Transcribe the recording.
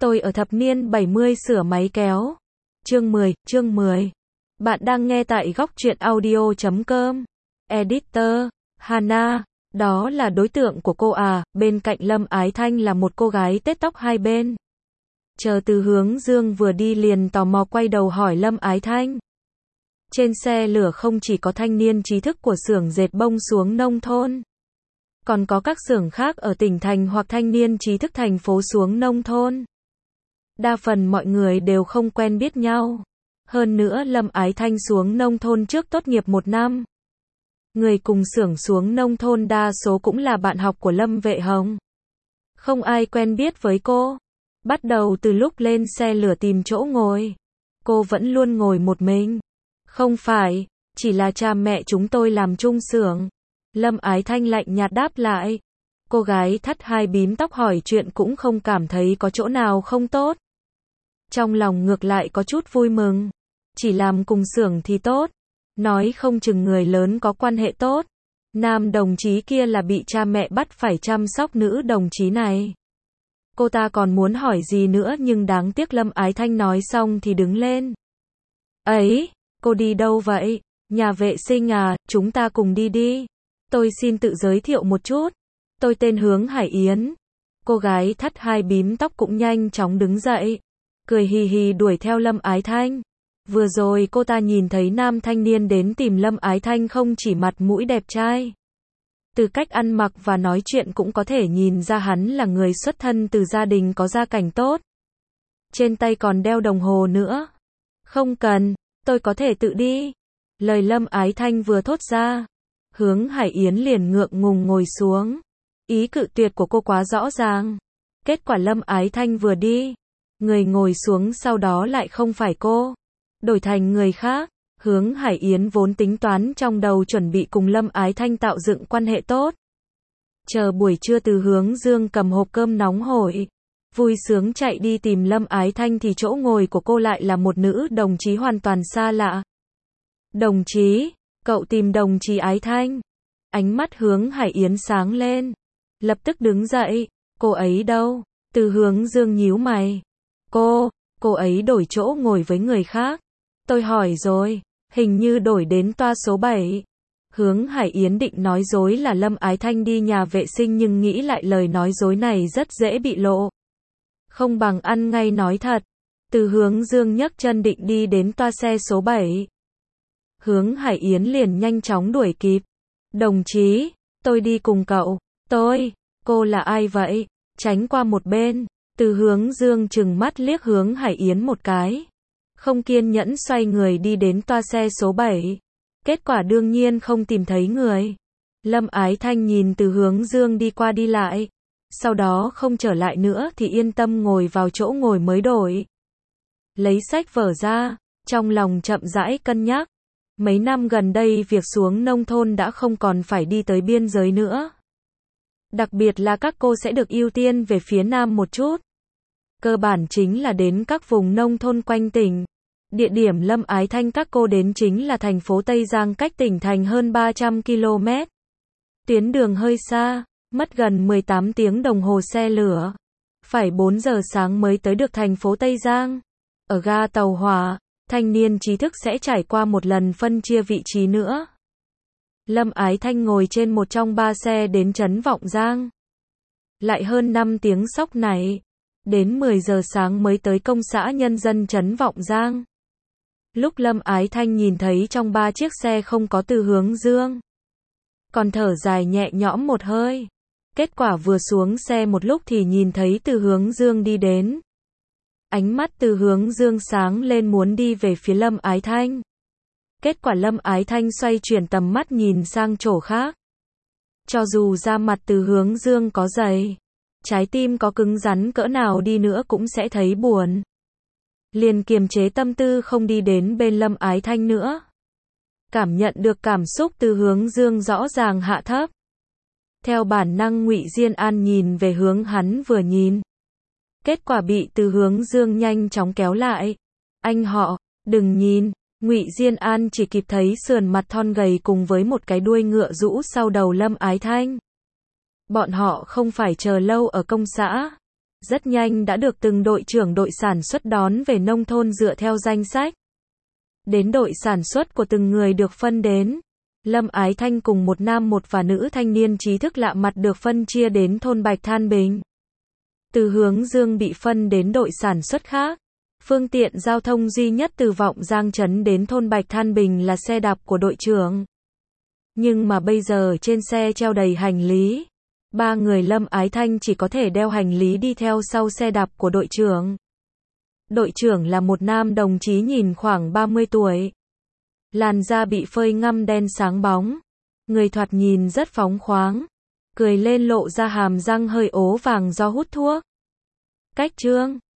Tôi ở thập niên 70 sửa máy kéo. Chương 10. Bạn đang nghe tại góc truyện audio.com. Editor, Hana. Đó là đối tượng của cô à, bên cạnh Lâm Ái Thanh là một cô gái tết tóc hai bên. Chờ Từ Hướng Dương vừa đi liền tò mò quay đầu hỏi Lâm Ái Thanh. Trên xe lửa không chỉ có thanh niên trí thức của xưởng dệt bông xuống nông thôn. Còn có các xưởng khác ở tỉnh thành hoặc thanh niên trí thức thành phố xuống nông thôn. Đa phần mọi người đều không quen biết nhau. Hơn nữa Lâm Ái Thanh xuống nông thôn trước tốt nghiệp 1 năm. Người cùng xưởng xuống nông thôn đa số cũng là bạn học của Lâm Vệ Hồng. Không ai quen biết với cô. Bắt đầu từ lúc lên xe lửa tìm chỗ ngồi, cô vẫn luôn ngồi một mình. Không phải, chỉ là cha mẹ chúng tôi làm chung xưởng. Lâm Ái Thanh lạnh nhạt đáp lại. Cô gái thắt hai bím tóc hỏi chuyện cũng không cảm thấy có chỗ nào không tốt. Trong lòng ngược lại có chút vui mừng. Chỉ làm cùng xưởng thì tốt. Nói không chừng người lớn có quan hệ tốt. Nam đồng chí kia là bị cha mẹ bắt phải chăm sóc nữ đồng chí này. Cô ta còn muốn hỏi gì nữa nhưng đáng tiếc Lâm Ái Thanh nói xong thì đứng lên. Ấy, cô đi đâu vậy? Nhà vệ sinh à, chúng ta cùng đi đi. Tôi xin tự giới thiệu một chút. Tôi tên Hướng Hải Yến. Cô gái thắt hai bím tóc cũng nhanh chóng đứng dậy. Cười hì hì đuổi theo Lâm Ái Thanh. Vừa rồi cô ta nhìn thấy nam thanh niên đến tìm Lâm Ái Thanh không chỉ mặt mũi đẹp trai. Từ cách ăn mặc và nói chuyện cũng có thể nhìn ra hắn là người xuất thân từ gia đình có gia cảnh tốt. Trên tay còn đeo đồng hồ nữa. Không cần, tôi có thể tự đi. Lời Lâm Ái Thanh vừa thốt ra. Hướng Hải Yến liền ngượng ngùng ngồi xuống. Ý cự tuyệt của cô quá rõ ràng. Kết quả Lâm Ái Thanh vừa đi. Người ngồi xuống sau đó lại không phải cô. Đổi thành người khác. Hướng Hải Yến vốn tính toán trong đầu chuẩn bị cùng Lâm Ái Thanh tạo dựng quan hệ tốt. Chờ buổi trưa Từ Hướng Dương cầm hộp cơm nóng hổi. Vui sướng chạy đi tìm Lâm Ái Thanh thì chỗ ngồi của cô lại là một nữ đồng chí hoàn toàn xa lạ. Đồng chí, cậu tìm đồng chí Ái Thanh. Ánh mắt Hướng Hải Yến sáng lên. Lập tức đứng dậy. Cô ấy đâu? Từ Hướng Dương nhíu mày. Cô ấy đổi chỗ ngồi với người khác. Tôi hỏi rồi, hình như đổi đến toa số 7. Hướng Hải Yến định nói dối là Lâm Ái Thanh đi nhà vệ sinh nhưng nghĩ lại lời nói dối này rất dễ bị lộ. Không bằng ăn ngay nói thật. Từ Hướng Dương nhấc chân định đi đến toa xe số 7. Hướng Hải Yến liền nhanh chóng đuổi kịp. Đồng chí, tôi đi cùng cậu. Cô là ai vậy? Tránh qua một bên. Từ Hướng Dương trừng mắt liếc Hướng Hải Yến một cái. Không kiên nhẫn xoay người đi đến toa xe số 7. Kết quả đương nhiên không tìm thấy người. Lâm Ái Thanh nhìn Từ Hướng Dương đi qua đi lại. Sau đó không trở lại nữa thì yên tâm ngồi vào chỗ ngồi mới đổi. Lấy sách vở ra, trong lòng chậm rãi cân nhắc. Mấy năm gần đây việc xuống nông thôn đã không còn phải đi tới biên giới nữa. Đặc biệt là các cô sẽ được ưu tiên về phía Nam một chút. Cơ bản chính là đến các vùng nông thôn quanh tỉnh. Địa điểm Lâm Ái Thanh các cô đến chính là thành phố Tây Giang cách tỉnh thành hơn 300 km. Tuyến đường hơi xa, mất gần 18 tiếng đồng hồ xe lửa. Phải 4 giờ sáng mới tới được thành phố Tây Giang. Ở ga tàu hỏa, thanh niên trí thức sẽ trải qua một lần phân chia vị trí nữa. Lâm Ái Thanh ngồi trên một trong 3 xe đến trấn Vọng Giang. Lại hơn 5 tiếng xóc này. Đến 10 giờ sáng mới tới công xã nhân dân trấn Vọng Giang. Lúc Lâm Ái Thanh nhìn thấy trong 3 chiếc xe không có Từ Hướng Dương. Còn thở dài nhẹ nhõm một hơi. Kết quả vừa xuống xe một lúc thì nhìn thấy Từ Hướng Dương đi đến. Ánh mắt Từ Hướng Dương sáng lên muốn đi về phía Lâm Ái Thanh. Kết quả Lâm Ái Thanh xoay chuyển tầm mắt nhìn sang chỗ khác. Cho dù da mặt Từ Hướng Dương có dày, trái tim có cứng rắn cỡ nào đi nữa cũng sẽ thấy buồn. Liền kiềm chế tâm tư không đi đến bên Lâm Ái Thanh nữa. Cảm nhận được cảm xúc Từ Hướng Dương rõ ràng hạ thấp. Theo bản năng Ngụy Diên An nhìn về hướng hắn vừa nhìn. Kết quả bị Từ Hướng Dương nhanh chóng kéo lại. Anh họ, đừng nhìn. Ngụy Diên An chỉ kịp thấy sườn mặt thon gầy cùng với một cái đuôi ngựa rũ sau đầu Lâm Ái Thanh. Bọn họ không phải chờ lâu ở công xã. rất nhanh đã được từng đội trưởng đội sản xuất đón về nông thôn dựa theo danh sách. Đến đội sản xuất của từng người được phân đến. Lâm Ái Thanh cùng một nam một và nữ thanh niên trí thức lạ mặt được phân chia đến thôn Bạch Than Bình. Từ Hướng Dương bị phân đến đội sản xuất khác. Phương tiện giao thông duy nhất từ Vọng Giang Trấn đến thôn Bạch Than Bình là xe đạp của đội trưởng. Nhưng mà bây giờ trên xe treo đầy hành lý. Ba người Lâm Ái Thanh chỉ có thể đeo hành lý đi theo sau xe đạp của đội trưởng. Đội trưởng là một nam đồng chí nhìn khoảng 30 tuổi. Làn da bị phơi ngăm đen sáng bóng. Người thoạt nhìn rất phóng khoáng. Cười lên lộ ra hàm răng hơi ố vàng do hút thuốc. Cách trương